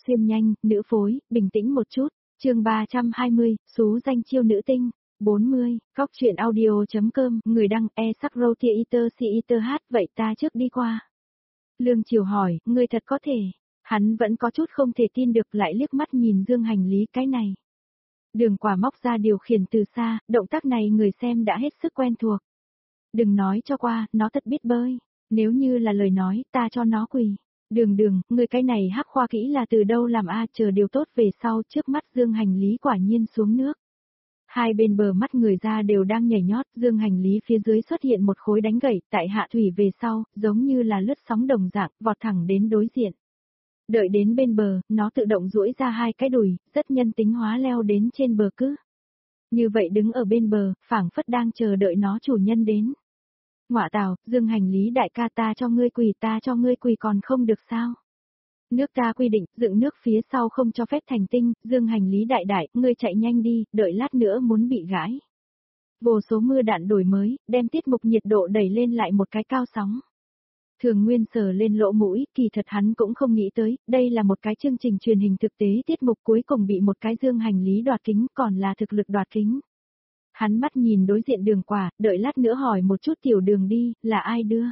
xuyên nhanh, nữ phối, bình tĩnh một chút. Chương 320, xú danh chiêu nữ tinh. 40, Cóc truyện audio.com, người đăng sắc roti iter si iter hát, vậy ta trước đi qua. Lương Triều hỏi, ngươi thật có thể. Hắn vẫn có chút không thể tin được, lại liếc mắt nhìn dương hành lý cái này. Đường Quả móc ra điều khiển từ xa, động tác này người xem đã hết sức quen thuộc. Đừng nói cho qua, nó thật biết bơi. Nếu như là lời nói, ta cho nó quỳ. Đường, người cái này hắc khoa kỹ là từ đâu làm a, chờ điều tốt về sau, trước mắt dương hành lý quả nhiên xuống nước. Hai bên bờ mắt người ra đều đang nhảy nhót, dương hành lý phía dưới xuất hiện một khối đánh gãy, tại hạ thủy về sau, giống như là lướt sóng đồng dạng, vọt thẳng đến đối diện. Đợi đến bên bờ, nó tự động duỗi ra hai cái đùi, rất nhân tính hóa leo đến trên bờ cứ. Như vậy đứng ở bên bờ, phảng phất đang chờ đợi nó chủ nhân đến. Ngọa tào, dương hành lý đại ca, ta cho ngươi quỳ còn không được sao? Nước ta quy định, dựng nước phía sau không cho phép thành tinh, dương hành lý đại, ngươi chạy nhanh đi, đợi lát nữa muốn bị gãi. Vô số mưa đạn đổi mới, đem tiết mục nhiệt độ đẩy lên lại một cái cao sóng. Thường Nguyên sờ lên lỗ mũi, kỳ thật hắn cũng không nghĩ tới, đây là một cái chương trình truyền hình thực tế, tiết mục cuối cùng bị một cái dương hành lý đoạt kính, còn là thực lực đoạt kính. Hắn mắt nhìn đối diện Đường Quả, đợi lát nữa hỏi một chút tiểu Đường đi, là ai đưa?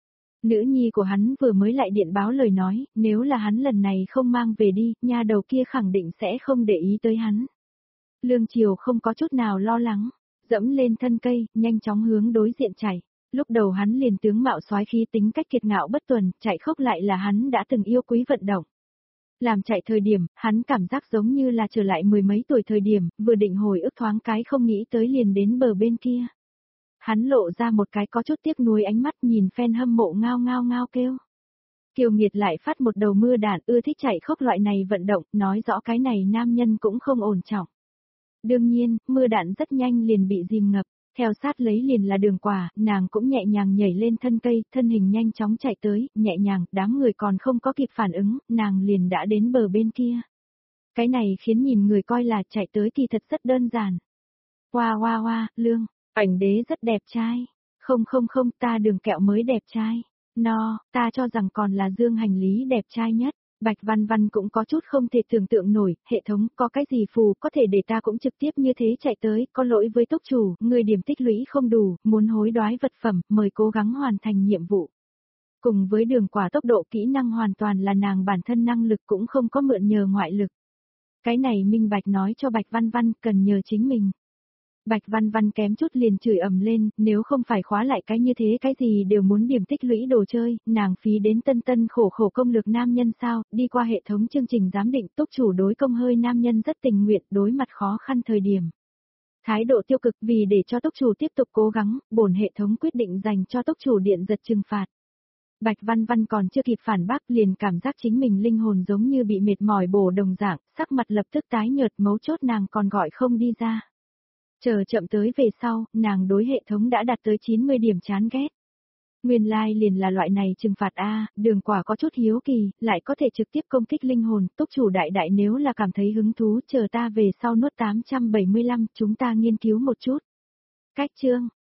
Nữ nhi của hắn vừa mới lại điện báo lời nói, nếu là hắn lần này không mang về đi, nha đầu kia khẳng định sẽ không để ý tới hắn. Lương Triều không có chút nào lo lắng, dẫm lên thân cây, nhanh chóng hướng đối diện chạy. Lúc đầu hắn liền tướng mạo soái khí, tính cách kiệt ngạo bất tuần, chạy khốc lại là hắn đã từng yêu quý vận động. Làm chạy thời điểm, hắn cảm giác giống như là trở lại mười mấy tuổi thời điểm, vừa định hồi ức thoáng cái không nghĩ tới liền đến bờ bên kia. Hắn lộ ra một cái có chút tiếc nuối ánh mắt, nhìn fan hâm mộ ngao kêu. Kiều Nghiệt lại phát một đầu mưa đạn, ưa thích chạy khốc loại này vận động, nói rõ cái này nam nhân cũng không ổn trọng. Đương nhiên, mưa đạn rất nhanh liền bị dìm ngập, theo sát lấy liền là Đường Quả, nàng cũng nhẹ nhàng nhảy lên thân cây, thân hình nhanh chóng chạy tới, nhẹ nhàng, đám người còn không có kịp phản ứng, nàng liền đã đến bờ bên kia. Cái này khiến nhìn người coi là chạy tới kỳ thật rất đơn giản. Hoa, Lương, ảnh đế rất đẹp trai. Không, ta Đường Kẹo mới đẹp trai. No, ta cho rằng còn là dương hành lý đẹp trai nhất. Bạch Văn Văn cũng có chút không thể tưởng tượng nổi, hệ thống có cái gì phù có thể để ta cũng trực tiếp như thế chạy tới, có lỗi với túc chủ, người điểm tích lũy không đủ, muốn hối đoái vật phẩm, mời cố gắng hoàn thành nhiệm vụ. Cùng với Đường Quả tốc độ kỹ năng hoàn toàn là nàng bản thân năng lực cũng không có mượn nhờ ngoại lực. Cái này minh bạch nói cho Bạch Văn Văn cần nhờ chính mình. Bạch Văn Văn kém chút liền chửi ầm lên, nếu không phải khóa lại cái như thế cái gì đều muốn điểm tích lũy đồ chơi, nàng phí đến tân khổ công lược nam nhân sao, đi qua hệ thống chương trình giám định túc chủ đối công hơi nam nhân rất tình nguyện đối mặt khó khăn thời điểm. Thái độ tiêu cực vì để cho túc chủ tiếp tục cố gắng, bổn hệ thống quyết định dành cho túc chủ điện giật trừng phạt. Bạch Văn Văn còn chưa kịp phản bác liền cảm giác chính mình linh hồn giống như bị mệt mỏi bổ đồng dạng, sắc mặt lập tức tái nhợt, mấu chốt nàng còn gọi không đi ra. Chờ chậm tới về sau, nàng đối hệ thống đã đạt tới 90 điểm chán ghét. Nguyên lai liền là loại này trừng phạt a, Đường Quả có chút hiếu kỳ, lại có thể trực tiếp công kích linh hồn, túc chủ đại nếu là cảm thấy hứng thú, chờ ta về sau nốt 875, chúng ta nghiên cứu một chút. Cách chương,